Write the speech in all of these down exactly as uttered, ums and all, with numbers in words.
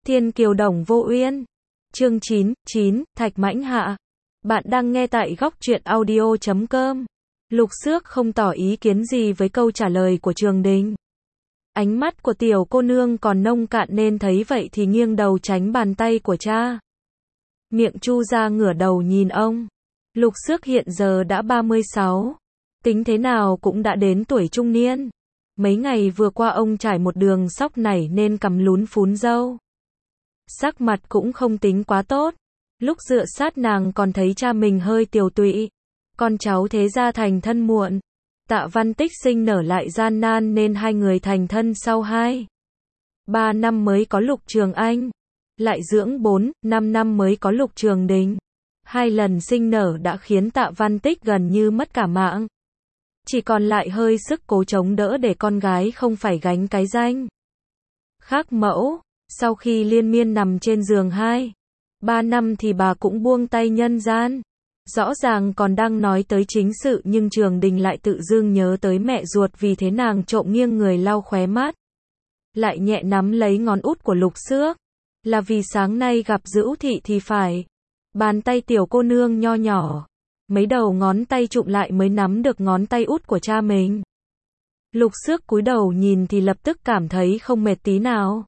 Thiên kiều đồng vô uyên. Chương chín, chín, Thạch Mãnh Hạ. Bạn đang nghe tại góc truyện audio chấm com. Lục Xước không tỏ ý kiến gì với câu trả lời của Trường Đình. Ánh mắt của tiểu cô nương còn nông cạn nên thấy vậy thì nghiêng đầu tránh bàn tay của cha. Miệng chu ra ngửa đầu nhìn ông. Lục Xước hiện giờ đã ba mươi sáu. Tính thế nào cũng đã đến tuổi trung niên. Mấy ngày vừa qua ông trải một đường sóc nảy nên cằm lún phún râu. Sắc mặt cũng không tính quá tốt. Lúc dựa sát nàng còn thấy cha mình hơi tiều tụy. Con cháu thế gia thành thân muộn. Tạ Văn Tích sinh nở lại gian nan nên hai người thành thân sau hai. Ba năm mới có Lục Trường Anh. Lại dưỡng bốn, năm năm mới có Lục Trường Đình. Hai lần sinh nở đã khiến Tạ Văn Tích gần như mất cả mạng. Chỉ còn lại hơi sức cố chống đỡ để con gái không phải gánh cái danh khác mẫu. Sau khi liên miên nằm trên giường hai, ba năm thì bà cũng buông tay nhân gian. Rõ ràng còn đang nói tới chính sự nhưng Trường Đình lại tự dưng nhớ tới mẹ ruột, vì thế nàng trộm nghiêng người lau khóe mắt. Lại nhẹ nắm lấy ngón út của Lục Xước. Là vì sáng nay gặp Dữu Thị thì phải. Bàn tay tiểu cô nương nho nhỏ. Mấy đầu ngón tay chụm lại mới nắm được ngón tay út của cha mình. Lục Xước cúi đầu nhìn thì lập tức cảm thấy không mệt tí nào.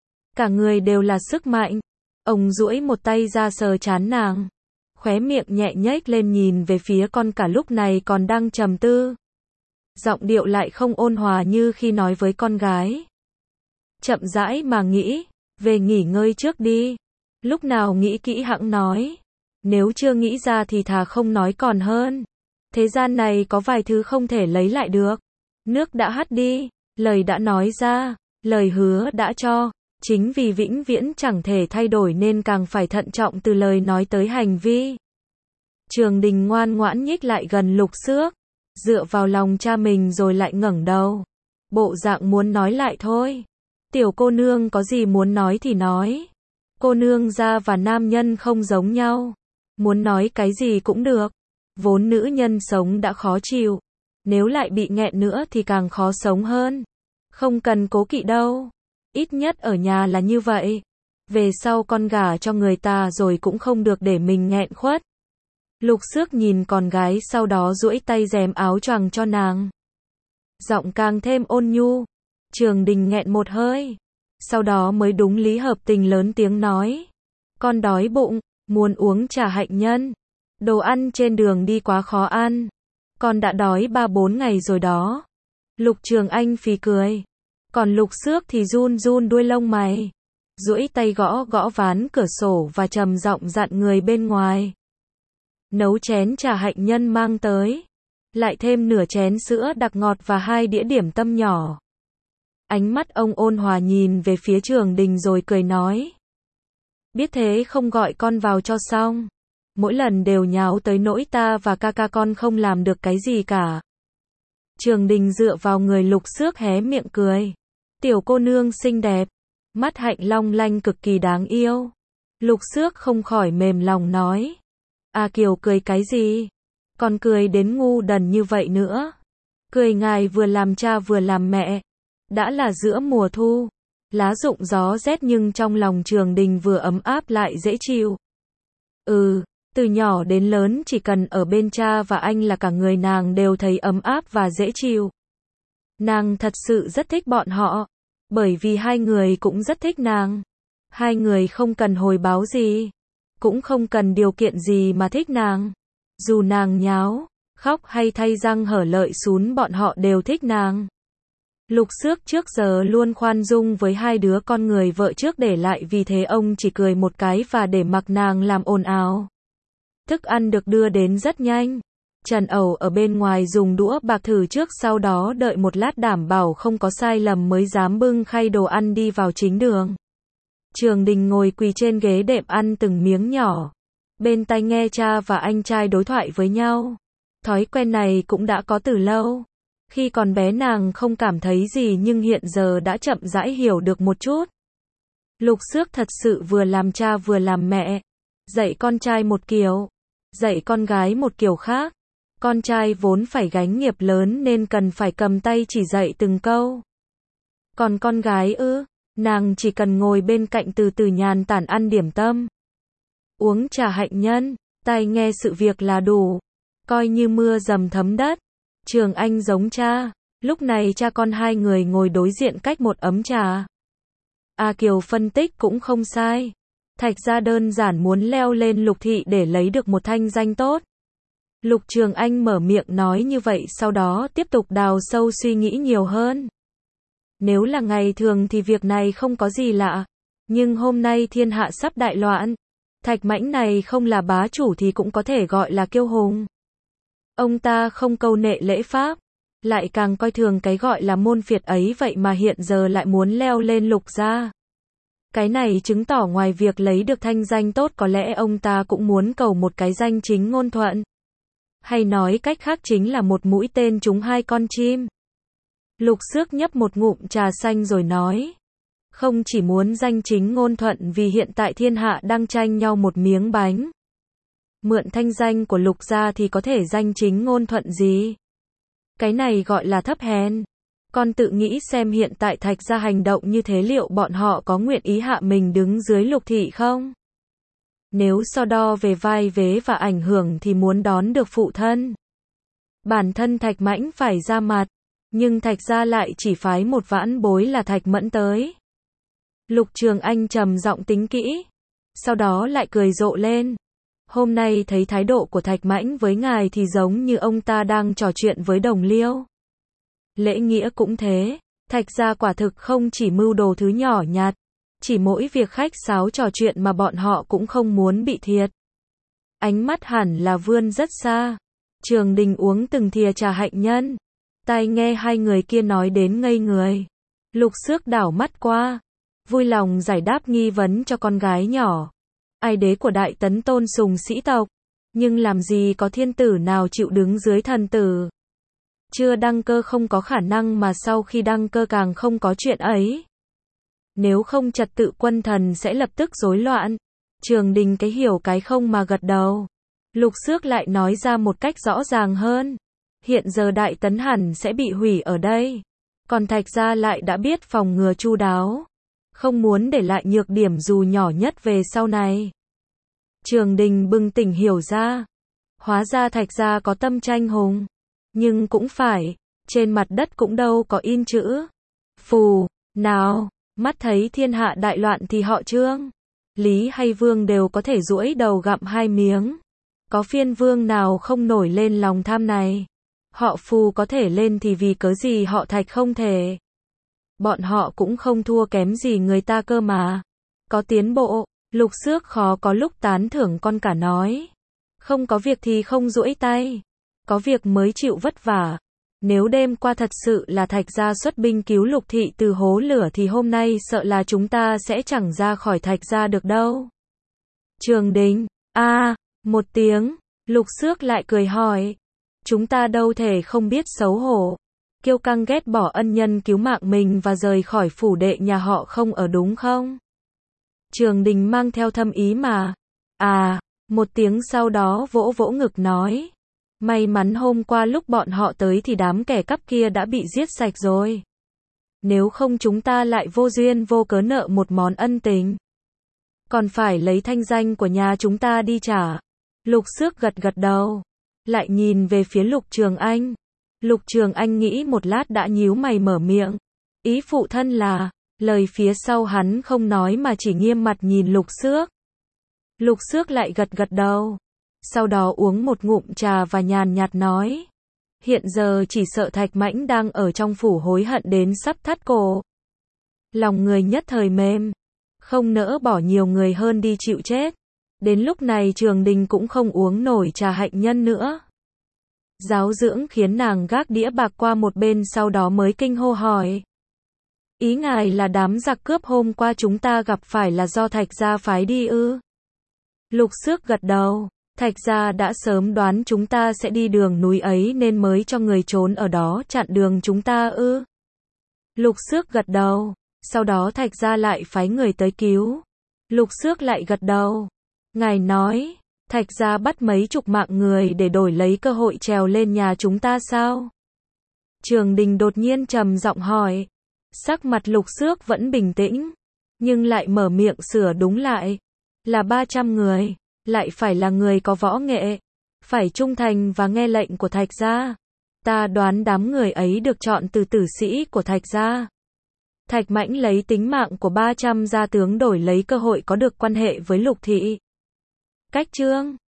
Cả người đều là sức mạnh. Ông duỗi một tay ra sờ trán nàng. Khóe miệng nhẹ nhếch lên nhìn về phía con cả lúc này còn đang trầm tư. Giọng điệu lại không ôn hòa như khi nói với con gái. Chậm rãi mà nghĩ, về nghỉ ngơi trước đi. Lúc nào nghĩ kỹ hẵng nói. Nếu chưa nghĩ ra thì thà không nói còn hơn. Thế gian này có vài thứ không thể lấy lại được. Nước đã hắt đi, lời đã nói ra, lời hứa đã cho. Chính vì vĩnh viễn chẳng thể thay đổi nên càng phải thận trọng từ lời nói tới hành vi. Trường Đình ngoan ngoãn nhích lại gần Lục Xước, dựa vào lòng cha mình rồi lại ngẩng đầu. Bộ dạng muốn nói lại thôi. Tiểu cô nương có gì muốn nói thì nói. Cô nương gia và nam nhân không giống nhau. Muốn nói cái gì cũng được. Vốn nữ nhân sống đã khó chịu. Nếu lại bị nghẹn nữa thì càng khó sống hơn. Không cần cố kỵ đâu. Ít nhất ở nhà là như vậy. Về sau con gả cho người ta rồi cũng không được để mình nghẹn khuất. Lục Xước nhìn con gái sau đó duỗi tay rèm áo choàng cho nàng. Giọng càng thêm ôn nhu. Trường Đình nghẹn một hơi. Sau đó mới đúng lý hợp tình lớn tiếng nói. Con đói bụng, muốn uống trà hạnh nhân. Đồ ăn trên đường đi quá khó ăn. Con đã đói ba bốn ngày rồi đó. Lục Trường Anh phì cười. Còn Lục Xước thì run run đuôi lông mày. Duỗi tay gõ gõ ván cửa sổ và trầm giọng dặn người bên ngoài. Nấu chén trà hạnh nhân mang tới. Lại thêm nửa chén sữa đặc ngọt và hai đĩa điểm tâm nhỏ. Ánh mắt ông ôn hòa nhìn về phía Trường Đình rồi cười nói. Biết thế không gọi con vào cho xong. Mỗi lần đều nháo tới nỗi ta và ca ca con không làm được cái gì cả. Trường Đình dựa vào người Lục Xước hé miệng cười. Tiểu cô nương xinh đẹp. Mắt hạnh long lanh cực kỳ đáng yêu. Lục Xước không khỏi mềm lòng nói. À Kiều cười cái gì? Còn cười đến ngu đần như vậy nữa. Cười ngài vừa làm cha vừa làm mẹ. Đã là giữa mùa thu. Lá rụng gió rét nhưng trong lòng Trường Đình vừa ấm áp lại dễ chịu. Ừ, từ nhỏ đến lớn chỉ cần ở bên cha và anh là cả người nàng đều thấy ấm áp và dễ chịu. Nàng thật sự rất thích bọn họ. Bởi vì hai người cũng rất thích nàng. Hai người không cần hồi báo gì. Cũng không cần điều kiện gì mà thích nàng. Dù nàng nháo, khóc hay thay răng hở lợi sún bọn họ đều thích nàng. Lục Xước trước giờ luôn khoan dung với hai đứa con người vợ trước để lại, vì thế ông chỉ cười một cái và để mặc nàng làm ồn ào. Thức ăn được đưa đến rất nhanh. Trần Ẩu ở bên ngoài dùng đũa bạc thử trước, sau đó đợi một lát đảm bảo không có sai lầm mới dám bưng khay đồ ăn đi vào chính đường. Trường Đình ngồi quỳ trên ghế đệm ăn từng miếng nhỏ. Bên tai nghe cha và anh trai đối thoại với nhau. Thói quen này cũng đã có từ lâu. Khi còn bé nàng không cảm thấy gì nhưng hiện giờ đã chậm rãi hiểu được một chút. Lục Xước thật sự vừa làm cha vừa làm mẹ. Dạy con trai một kiểu. Dạy con gái một kiểu khác. Con trai vốn phải gánh nghiệp lớn nên cần phải cầm tay chỉ dạy từng câu. Còn con gái ư, Nàng chỉ cần ngồi bên cạnh từ từ nhàn tản ăn điểm tâm, uống trà hạnh nhân, tai nghe sự việc là đủ. Coi như mưa dầm thấm đất. Trường Anh giống cha. Lúc này cha con hai người ngồi đối diện cách một ấm trà. A Kiều phân tích cũng không sai. Thạch gia đơn giản muốn leo lên Lục thị để lấy được một thanh danh tốt. Lục Trường Anh mở miệng nói như vậy, sau đó tiếp tục đào sâu suy nghĩ nhiều hơn. Nếu là ngày thường thì việc này không có gì lạ. Nhưng hôm nay thiên hạ sắp đại loạn. Thạch Mãnh này không là bá chủ thì cũng có thể gọi là kiêu hùng. Ông ta không câu nệ lễ pháp, lại càng coi thường cái gọi là môn phiệt ấy, vậy mà hiện giờ lại muốn leo lên Lục gia. Cái này chứng tỏ ngoài việc lấy được thanh danh tốt, có lẽ ông ta cũng muốn cầu một cái danh chính ngôn thuận. Hay nói cách khác chính là một mũi tên trúng hai con chim. Lục Xước nhấp một ngụm trà xanh rồi nói. Không chỉ muốn danh chính ngôn thuận vì hiện tại thiên hạ đang tranh nhau một miếng bánh. Mượn thanh danh của Lục gia thì có thể danh chính ngôn thuận gì? Cái này gọi là thấp hèn. Con tự nghĩ xem hiện tại Thạch gia hành động như thế liệu bọn họ có nguyện ý hạ mình đứng dưới Lục thị không? Nếu so đo về vai vế và ảnh hưởng thì muốn đón được phụ thân, bản thân Thạch Mãnh phải ra mặt, nhưng Thạch gia lại chỉ phái một vãn bối là Thạch Mẫn tới. Lục Trường Anh trầm giọng tính kỹ, sau đó lại cười rộ lên. Hôm nay thấy thái độ của Thạch Mãnh với ngài thì giống như ông ta đang trò chuyện với đồng liêu. Lễ nghĩa cũng thế, Thạch gia quả thực không chỉ mưu đồ thứ nhỏ nhặt, chỉ mỗi việc khách sáo trò chuyện mà bọn họ cũng không muốn bị thiệt. Ánh mắt hẳn là vươn rất xa. Trường Đình uống từng thìa trà hạnh nhân, tai nghe hai người kia nói đến ngây người. Lục Xước đảo mắt qua, vui lòng giải đáp nghi vấn cho con gái nhỏ. Ai đế của Đại Tấn tôn sùng sĩ tộc, nhưng làm gì có thiên tử nào chịu đứng dưới thần tử. Chưa đăng cơ không có khả năng, mà sau khi đăng cơ càng không có chuyện ấy. Nếu không trật tự quân thần sẽ lập tức rối loạn. Trường Đình cái hiểu cái không mà gật đầu. Lục Xước lại nói ra một cách rõ ràng hơn. Hiện giờ Đại Tấn hẳn sẽ bị hủy ở đây. Còn Thạch gia lại đã biết phòng ngừa chu đáo, không muốn để lại nhược điểm dù nhỏ nhất về sau này. Trường Đình bừng tỉnh hiểu ra. Hóa ra Thạch gia có tâm tranh hùng. Nhưng cũng phải, trên mặt đất cũng đâu có in chữ phù nào. Mắt thấy thiên hạ đại loạn thì họ Trương, Lý hay Vương đều có thể duỗi đầu gặm hai miếng. Có phiên Vương nào không nổi lên lòng tham này? Họ Phù có thể lên thì vì cớ gì họ Thạch không thể? Bọn họ cũng không thua kém gì người ta cơ mà. Có tiến bộ. Lục Xước khó có lúc tán thưởng con cả nói. Không có việc thì không duỗi tay, có việc mới chịu vất vả. Nếu đêm qua thật sự là Thạch gia xuất binh cứu Lục thị từ hố lửa thì hôm nay sợ là chúng ta sẽ chẳng ra khỏi Thạch gia được đâu. Trường Đình, a à, một tiếng, Lục Xước lại cười hỏi. Chúng ta đâu thể không biết xấu hổ, kiêu căng ghét bỏ ân nhân cứu mạng mình và rời khỏi phủ đệ nhà họ không ở đúng không? Trường Đình mang theo thâm ý mà. À, một tiếng sau đó vỗ vỗ ngực nói. May mắn hôm qua lúc bọn họ tới thì đám kẻ cắp kia đã bị giết sạch rồi. Nếu không chúng ta lại vô duyên vô cớ nợ một món ân tình, còn phải lấy thanh danh của nhà chúng ta đi trả. Lục Xước gật gật đầu, lại nhìn về phía Lục Trường Anh. Lục Trường Anh nghĩ một lát đã nhíu mày mở miệng. Ý phụ thân là, lời phía sau hắn không nói mà chỉ nghiêm mặt nhìn Lục Xước. Lục Xước lại gật gật đầu, sau đó uống một ngụm trà và nhàn nhạt nói. Hiện giờ chỉ sợ Thạch Mãnh đang ở trong phủ hối hận đến sắp thắt cổ. Lòng người nhất thời mềm, không nỡ bỏ nhiều người hơn đi chịu chết. Đến lúc này Trường Đình cũng không uống nổi trà hạnh nhân nữa. Giáo dưỡng khiến nàng gác đĩa bạc qua một bên, sau đó mới kinh hô hỏi. Ý ngài là đám giặc cướp hôm qua chúng ta gặp phải là do Thạch gia phái đi ư? Lục Xước gật đầu. Thạch gia đã sớm đoán chúng ta sẽ đi đường núi ấy nên mới cho người trốn ở đó chặn đường chúng ta ư? Lục Xước gật đầu. Sau đó Thạch gia lại phái người tới cứu. Lục Xước lại gật đầu. Ngài nói, Thạch gia bắt mấy chục mạng người để đổi lấy cơ hội trèo lên nhà chúng ta sao? Trường Đình đột nhiên trầm giọng hỏi. Sắc mặt Lục Xước vẫn bình tĩnh, nhưng lại mở miệng sửa đúng lại. Là ba trăm người, lại phải là người có võ nghệ, phải trung thành và nghe lệnh của Thạch gia. Ta đoán đám người ấy được chọn từ tử sĩ của Thạch gia. Thạch Mãnh lấy tính mạng của ba trăm gia tướng đổi lấy cơ hội có được quan hệ với Lục thị. Cách chương